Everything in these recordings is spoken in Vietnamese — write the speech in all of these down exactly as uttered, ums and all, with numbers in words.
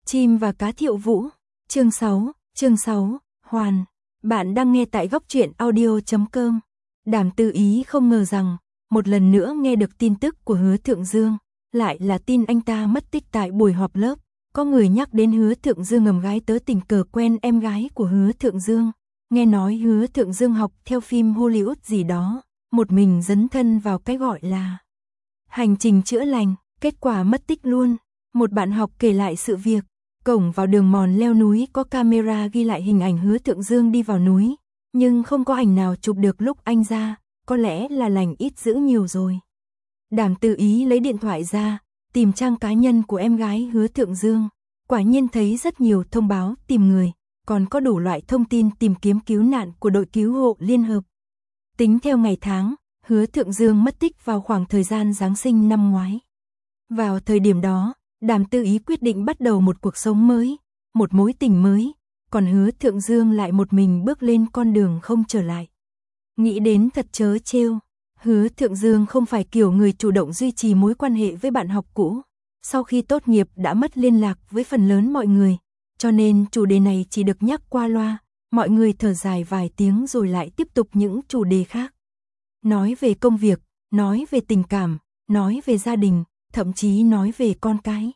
Chim và cá Thiệu Vũ, chương sáu, chương sáu, Hoàn. Bạn đang nghe tại góc truyện audio chấm com. Đàm Tư Ý không ngờ rằng, một lần nữa nghe được tin tức của Hứa Thượng Dương, lại là tin anh ta mất tích tại buổi họp lớp. Có người nhắc đến Hứa Thượng Dương ngầm gái tớ tình cờ quen em gái của Hứa Thượng Dương. Nghe nói Hứa Thượng Dương học theo phim Hollywood gì đó, một mình dấn thân vào cái gọi là hành trình chữa lành, kết quả mất tích luôn. Một bạn học kể lại sự việc, cổng vào đường mòn leo núi có camera ghi lại hình ảnh Hứa Thượng Dương đi vào núi, nhưng không có ảnh nào chụp được lúc anh ra, có lẽ là lành ít dữ nhiều rồi. Đàm Tư Ý lấy điện thoại ra, tìm trang cá nhân của em gái Hứa Thượng Dương, quả nhiên thấy rất nhiều thông báo tìm người, còn có đủ loại thông tin tìm kiếm cứu nạn của đội cứu hộ liên hợp. Tính theo ngày tháng, Hứa Thượng Dương mất tích vào khoảng thời gian Giáng sinh năm ngoái. Vào thời điểm đó, Đàm Tư Ý quyết định bắt đầu một cuộc sống mới, một mối tình mới, còn Hứa Thượng Dương lại một mình bước lên con đường không trở lại. Nghĩ đến thật trớ trêu, Hứa Thượng Dương không phải kiểu người chủ động duy trì mối quan hệ với bạn học cũ, sau khi tốt nghiệp đã mất liên lạc với phần lớn mọi người, cho nên chủ đề này chỉ được nhắc qua loa, mọi người thở dài vài tiếng rồi lại tiếp tục những chủ đề khác. Nói về công việc, nói về tình cảm, nói về gia đình, thậm chí nói về con cái.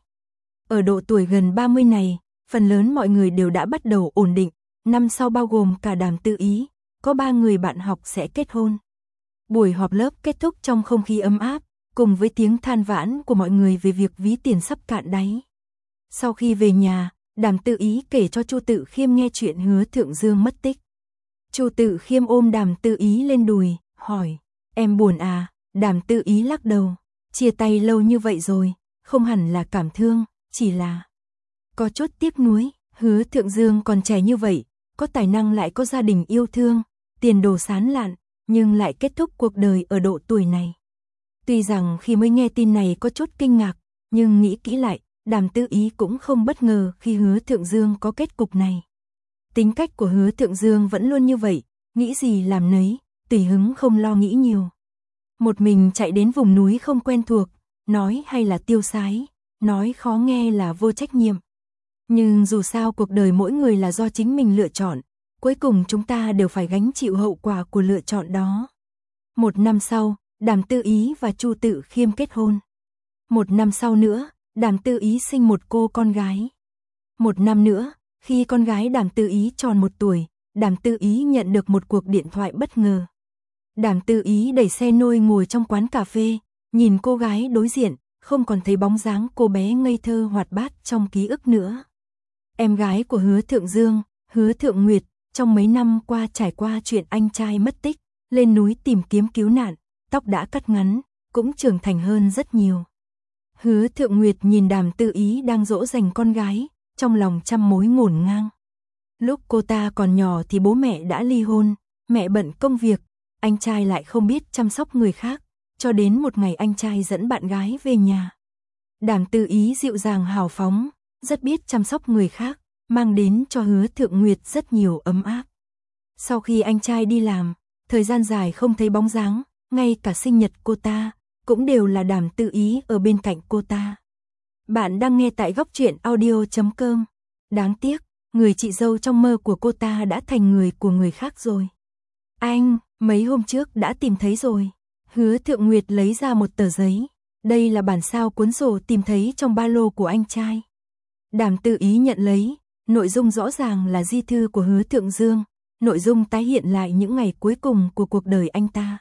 Ở độ tuổi gần ba mươi này, phần lớn mọi người đều đã bắt đầu ổn định, năm sau bao gồm cả Đàm Tư Ý, có ba người bạn học sẽ kết hôn. Buổi họp lớp kết thúc trong không khí ấm áp, cùng với tiếng than vãn của mọi người về việc ví tiền sắp cạn đáy. Sau khi về nhà, Đàm Tư Ý kể cho Chu Tự Khiêm nghe chuyện Hứa Thượng Dương mất tích. Chu Tự Khiêm ôm Đàm Tư Ý lên đùi, hỏi, em buồn à? Đàm Tư Ý lắc đầu, chia tay lâu như vậy rồi, không hẳn là cảm thương, chỉ là có chút tiếc nuối. Hứa Thượng Dương còn trẻ như vậy, có tài năng lại có gia đình yêu thương, tiền đồ sáng lạn, nhưng lại kết thúc cuộc đời ở độ tuổi này. Tuy rằng khi mới nghe tin này có chút kinh ngạc, nhưng nghĩ kỹ lại, Đàm Tư Ý cũng không bất ngờ khi Hứa Thượng Dương có kết cục này. Tính cách của Hứa Thượng Dương vẫn luôn như vậy, nghĩ gì làm nấy, tùy hứng không lo nghĩ nhiều. Một mình chạy đến vùng núi không quen thuộc, nói hay là tiêu sái, nói khó nghe là vô trách nhiệm. Nhưng dù sao cuộc đời mỗi người là do chính mình lựa chọn, cuối cùng chúng ta đều phải gánh chịu hậu quả của lựa chọn đó. Một năm sau, Đàm Tư Ý và Chu Tự Khiêm kết hôn. Một năm sau nữa, Đàm Tư Ý sinh một cô con gái. Một năm nữa, khi con gái Đàm Tư Ý tròn một tuổi, Đàm Tư Ý nhận được một cuộc điện thoại bất ngờ. Đàm Tư Ý đẩy xe nôi ngồi trong quán cà phê, nhìn cô gái đối diện, không còn thấy bóng dáng cô bé ngây thơ hoạt bát trong ký ức nữa. Em gái của Hứa Thượng Dương, Hứa Thượng Nguyệt, trong mấy năm qua trải qua chuyện anh trai mất tích, lên núi tìm kiếm cứu nạn, tóc đã cắt ngắn, cũng trưởng thành hơn rất nhiều. Hứa Thượng Nguyệt nhìn Đàm Tư Ý đang dỗ dành con gái, trong lòng trăm mối ngổn ngang. Lúc cô ta còn nhỏ thì bố mẹ đã ly hôn, mẹ bận công việc, anh trai lại không biết chăm sóc người khác, cho đến một ngày anh trai dẫn bạn gái về nhà. Đàm Tư Ý dịu dàng hào phóng, rất biết chăm sóc người khác, mang đến cho Hứa Thượng Nguyệt rất nhiều ấm áp. Sau khi anh trai đi làm, thời gian dài không thấy bóng dáng, ngay cả sinh nhật cô ta, cũng đều là Đàm Tư Ý ở bên cạnh cô ta. Bạn đang nghe tại góc truyện audio chấm com. Đáng tiếc, người chị dâu trong mơ của cô ta đã thành người của người khác rồi. Anh, mấy hôm trước đã tìm thấy rồi. Hứa Thượng Nguyệt lấy ra một tờ giấy. Đây là bản sao cuốn sổ tìm thấy trong ba lô của anh trai. Đàm Tư Ý nhận lấy, nội dung rõ ràng là di thư của Hứa Thượng Dương, nội dung tái hiện lại những ngày cuối cùng của cuộc đời anh ta.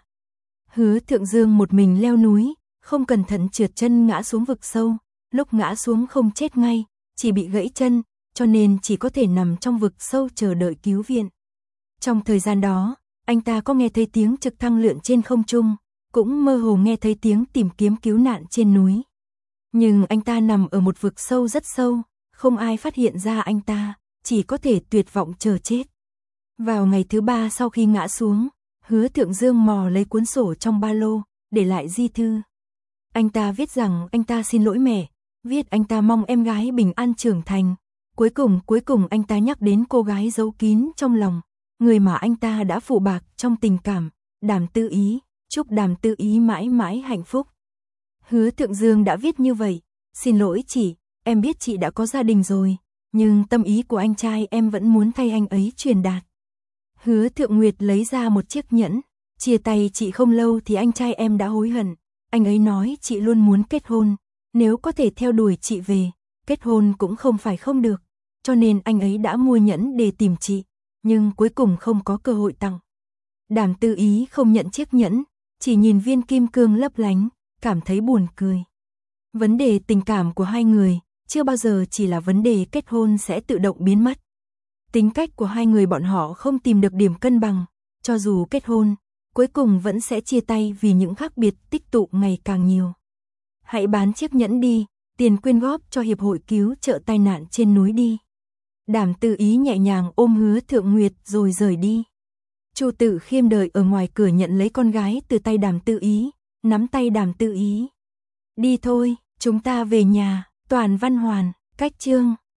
Hứa Thượng Dương một mình leo núi, không cẩn thận trượt chân ngã xuống vực sâu, lúc ngã xuống không chết ngay, chỉ bị gãy chân, cho nên chỉ có thể nằm trong vực sâu chờ đợi cứu viện. Trong thời gian đó, anh ta có nghe thấy tiếng trực thăng lượn trên không trung, cũng mơ hồ nghe thấy tiếng tìm kiếm cứu nạn trên núi. Nhưng anh ta nằm ở một vực sâu rất sâu, không ai phát hiện ra anh ta, chỉ có thể tuyệt vọng chờ chết. Vào ngày thứ ba sau khi ngã xuống, Hứa Thượng Dương mò lấy cuốn sổ trong ba lô, để lại di thư. Anh ta viết rằng anh ta xin lỗi mẹ, viết anh ta mong em gái bình an trưởng thành. Cuối cùng, cuối cùng anh ta nhắc đến cô gái giấu kín trong lòng, người mà anh ta đã phụ bạc trong tình cảm, Đàm Tư Ý, chúc Đàm Tư Ý mãi mãi hạnh phúc. Hứa Thượng Dương đã viết như vậy, xin lỗi chị, em biết chị đã có gia đình rồi, nhưng tâm ý của anh trai em vẫn muốn thay anh ấy truyền đạt. Hứa Thượng Nguyệt lấy ra một chiếc nhẫn, chia tay chị không lâu thì anh trai em đã hối hận, anh ấy nói chị luôn muốn kết hôn, nếu có thể theo đuổi chị về, kết hôn cũng không phải không được, cho nên anh ấy đã mua nhẫn để tìm chị, nhưng cuối cùng không có cơ hội tặng. Đàm Tư Ý không nhận chiếc nhẫn, chỉ nhìn viên kim cương lấp lánh, cảm thấy buồn cười. Vấn đề tình cảm của hai người, chưa bao giờ chỉ là vấn đề kết hôn sẽ tự động biến mất. Tính cách của hai người bọn họ không tìm được điểm cân bằng, cho dù kết hôn, cuối cùng vẫn sẽ chia tay vì những khác biệt tích tụ ngày càng nhiều. Hãy bán chiếc nhẫn đi, tiền quyên góp cho hiệp hội cứu trợ tai nạn trên núi đi. Đàm Tư Ý nhẹ nhàng ôm Hứa Thượng Nguyệt rồi rời đi. Chu Tự Khiêm đợi ở ngoài cửa nhận lấy con gái từ tay Đàm Tư Ý, nắm tay Đàm Tư Ý. Đi thôi, chúng ta về nhà. Toàn Văn Hoàn, cách chương